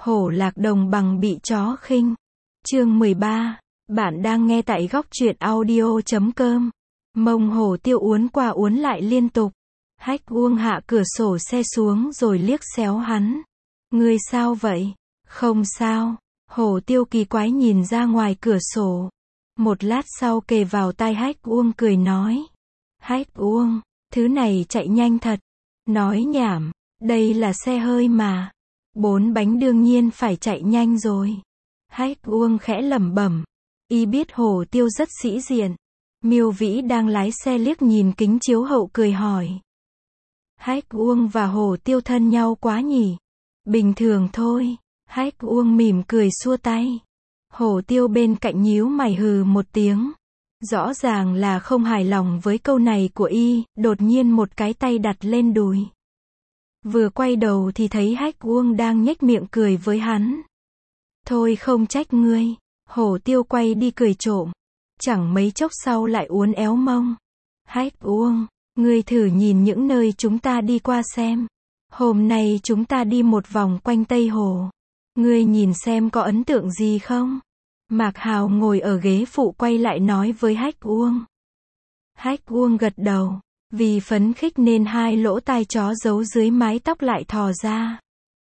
Hổ lạc đồng bằng bị chó khinh. Chương 13. Bạn đang nghe tại góc truyện audio.com. Mông hổ tiêu uốn qua uốn lại liên tục. Hách Uông hạ cửa sổ xe xuống rồi liếc xéo hắn. Ngươi sao vậy? Không sao. Hổ tiêu kỳ quái nhìn ra ngoài cửa sổ. Một lát sau kề vào tai Hách Uông cười nói. Hách Uông, thứ này chạy nhanh thật. Nói nhảm, đây là xe hơi mà. 4 bánh đương nhiên phải chạy nhanh rồi. Hách Uông khẽ lẩm bẩm. Y biết hổ tiêu rất sĩ diện. Miêu Vĩ đang lái xe liếc nhìn kính chiếu hậu cười hỏi. Hách Uông và hổ tiêu thân nhau quá nhỉ? Bình thường thôi. Hách Uông mỉm cười xua tay. Hổ tiêu bên cạnh nhíu mày hừ một tiếng. Rõ ràng là không hài lòng với câu này của y, đột nhiên một cái tay đặt lên đùi. Vừa quay đầu thì thấy Hách Uông đang nhếch miệng cười với hắn. Thôi không trách ngươi. Hổ tiêu quay đi cười trộm. Chẳng mấy chốc sau lại uốn éo mông. Hách Uông, ngươi thử nhìn những nơi chúng ta đi qua xem. Hôm nay chúng ta đi một vòng quanh Tây Hồ. Ngươi nhìn xem có ấn tượng gì không? Mạc Hào ngồi ở ghế phụ quay lại nói với Hách Uông. Hách Uông gật đầu. Vì phấn khích nên hai lỗ tai chó giấu dưới mái tóc lại thò ra.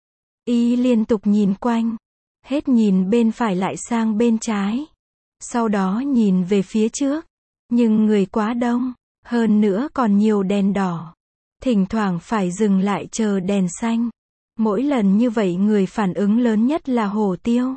Y liên tục nhìn quanh. Hết nhìn bên phải lại sang bên trái. Sau đó nhìn về phía trước. Nhưng người quá đông. Hơn nữa còn nhiều đèn đỏ. Thỉnh thoảng phải dừng lại chờ đèn xanh. Mỗi lần như vậy người phản ứng lớn nhất là hổ tiêu.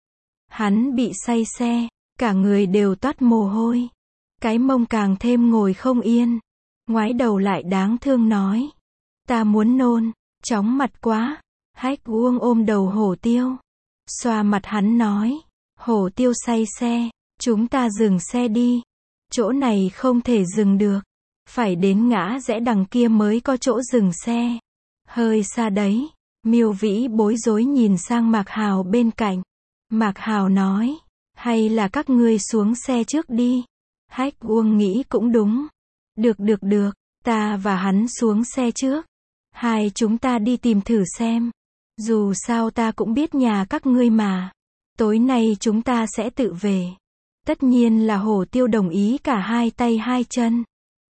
Hắn bị say xe. Cả người đều toát mồ hôi. Cái mông càng thêm ngồi không yên. Ngoái đầu lại đáng thương nói. Ta muốn nôn. Chóng mặt quá. Hách Uông ôm đầu hổ tiêu. Xoa mặt hắn nói. Hổ tiêu say xe. Chúng ta dừng xe đi. Chỗ này không thể dừng được. Phải đến ngã rẽ đằng kia mới có chỗ dừng xe. Hơi xa đấy. Miêu Vĩ bối rối nhìn sang Mạc Hào bên cạnh. Mạc Hào nói. Hay là các ngươi xuống xe trước đi. Hách Uông nghĩ cũng đúng. Được. Ta và hắn xuống xe trước. Hai chúng ta đi tìm thử xem. Dù sao ta cũng biết nhà các ngươi mà. Tối nay chúng ta sẽ tự về. Tất nhiên là hổ tiêu đồng ý cả hai tay hai chân.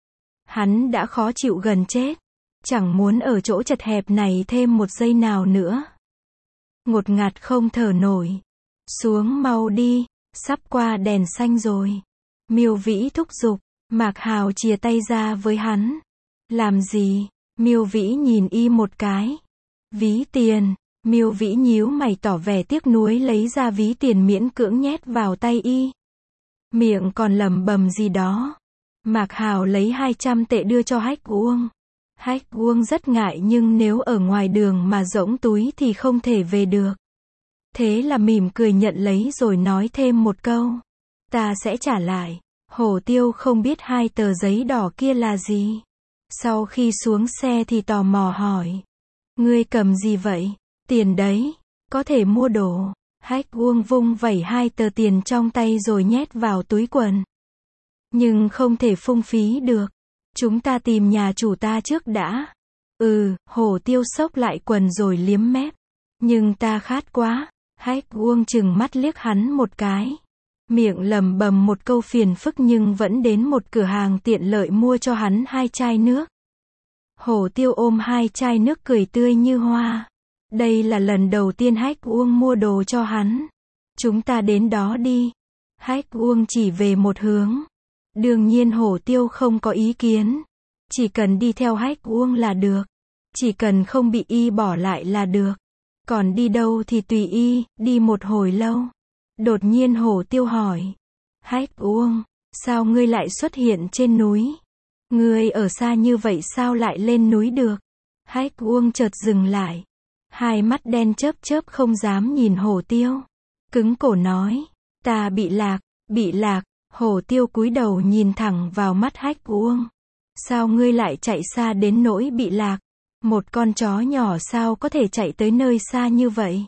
Hắn đã khó chịu gần chết. Chẳng muốn ở chỗ chật hẹp này thêm một giây nào nữa. Ngột ngạt không thở nổi. Xuống mau đi. Sắp qua đèn xanh rồi. Miêu Vĩ thúc giục. Mạc Hào chìa tay ra với hắn. Làm gì? Miêu Vĩ nhìn y một cái. Ví tiền. Miêu Vĩ nhíu mày tỏ vẻ tiếc nuối lấy ra ví tiền miễn cưỡng nhét vào tay y. Miệng còn lẩm bẩm gì đó. Mạc Hào lấy 200 tệ đưa cho Hách Uông. Hách Uông rất ngại nhưng nếu ở ngoài đường mà rỗng túi thì không thể về được. Thế là mỉm cười nhận lấy rồi nói thêm một câu. Ta sẽ trả lại. Hổ tiêu không biết 2 tờ giấy đỏ kia là gì. Sau khi xuống xe thì tò mò hỏi. Ngươi cầm gì vậy? Tiền đấy. Có thể mua đồ. Hách Uông vung vẩy 2 tờ tiền trong tay rồi nhét vào túi quần. Nhưng không thể phung phí được. Chúng ta tìm nhà chủ ta trước đã. Hổ tiêu xốc lại quần rồi liếm mép. Nhưng ta khát quá. Hách Uông chừng mắt liếc hắn một cái. Miệng lẩm bẩm một câu phiền phức nhưng vẫn đến một cửa hàng tiện lợi mua cho hắn 2 chai nước. Hổ tiêu ôm 2 chai nước cười tươi như hoa. Đây là lần đầu tiên Hách Uông mua đồ cho hắn. Chúng ta đến đó đi. Hách Uông chỉ về một hướng. Đương nhiên hổ tiêu không có ý kiến. Chỉ cần đi theo Hách Uông là được. Chỉ cần không bị y bỏ lại là được. Còn đi đâu thì tùy y, đi một hồi lâu. Đột nhiên hổ tiêu hỏi. Hách Uông, sao ngươi lại xuất hiện trên núi? Ngươi ở xa như vậy sao lại lên núi được? Hách Uông chợt dừng lại. Hai mắt đen chớp chớp không dám nhìn hổ tiêu. Cứng cổ nói. Ta bị lạc. Hổ tiêu cúi đầu nhìn thẳng vào mắt Hách Uông. Sao ngươi lại chạy xa đến nỗi bị lạc? Một con chó nhỏ sao có thể chạy tới nơi xa như vậy?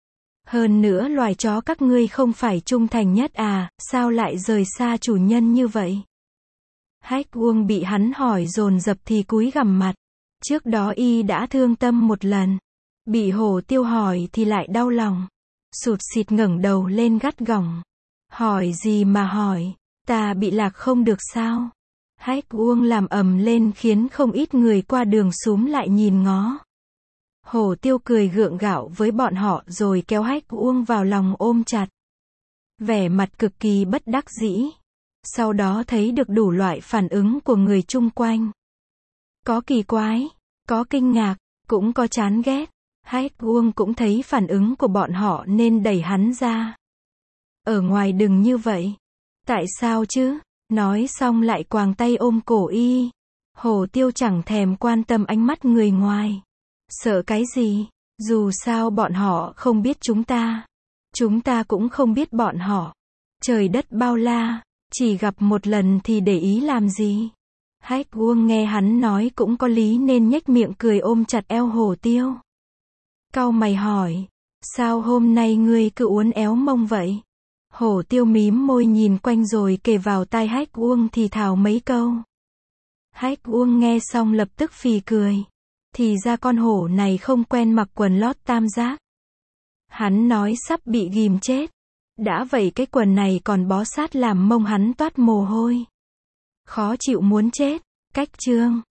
Hơn nữa loài chó các ngươi không phải trung thành nhất à, sao lại rời xa chủ nhân như vậy? Hách Uông bị hắn hỏi dồn dập thì cúi gằm mặt. Trước đó y đã thương tâm một lần. Bị Hổ Tiêu hỏi thì lại đau lòng. Sụt sịt ngẩng đầu lên gắt gỏng. Hỏi gì mà hỏi, ta bị lạc không được sao? Hách Uông làm ầm lên khiến không ít người qua đường xúm lại nhìn ngó. Hổ Tiêu cười gượng gạo với bọn họ rồi kéo Hách Uông vào lòng ôm chặt. Vẻ mặt cực kỳ bất đắc dĩ. Sau đó thấy được đủ loại phản ứng của người chung quanh. Có kỳ quái, có kinh ngạc, cũng có chán ghét. Hách Uông cũng thấy phản ứng của bọn họ nên đẩy hắn ra. Ở ngoài đừng như vậy. Tại sao chứ? Nói xong lại quàng tay ôm cổ y. Hổ Tiêu chẳng thèm quan tâm ánh mắt người ngoài. Sợ cái gì? Dù sao bọn họ không biết chúng ta. Chúng ta cũng không biết bọn họ. Trời đất bao la, chỉ gặp một lần thì để ý làm gì? Hách Uông nghe hắn nói cũng có lý nên nhếch miệng cười ôm chặt eo Hổ Tiêu. Cau mày hỏi, sao hôm nay ngươi cứ uốn éo mông vậy? Hổ Tiêu mím môi nhìn quanh rồi kề vào tai Hách Uông thì thào mấy câu. Hách Uông nghe xong lập tức phì cười. Thì ra con hổ này không quen mặc quần lót tam giác. Hắn nói sắp bị ghim chết. Đã vậy cái quần này còn bó sát làm mông hắn toát mồ hôi. Khó chịu muốn chết. Cách chương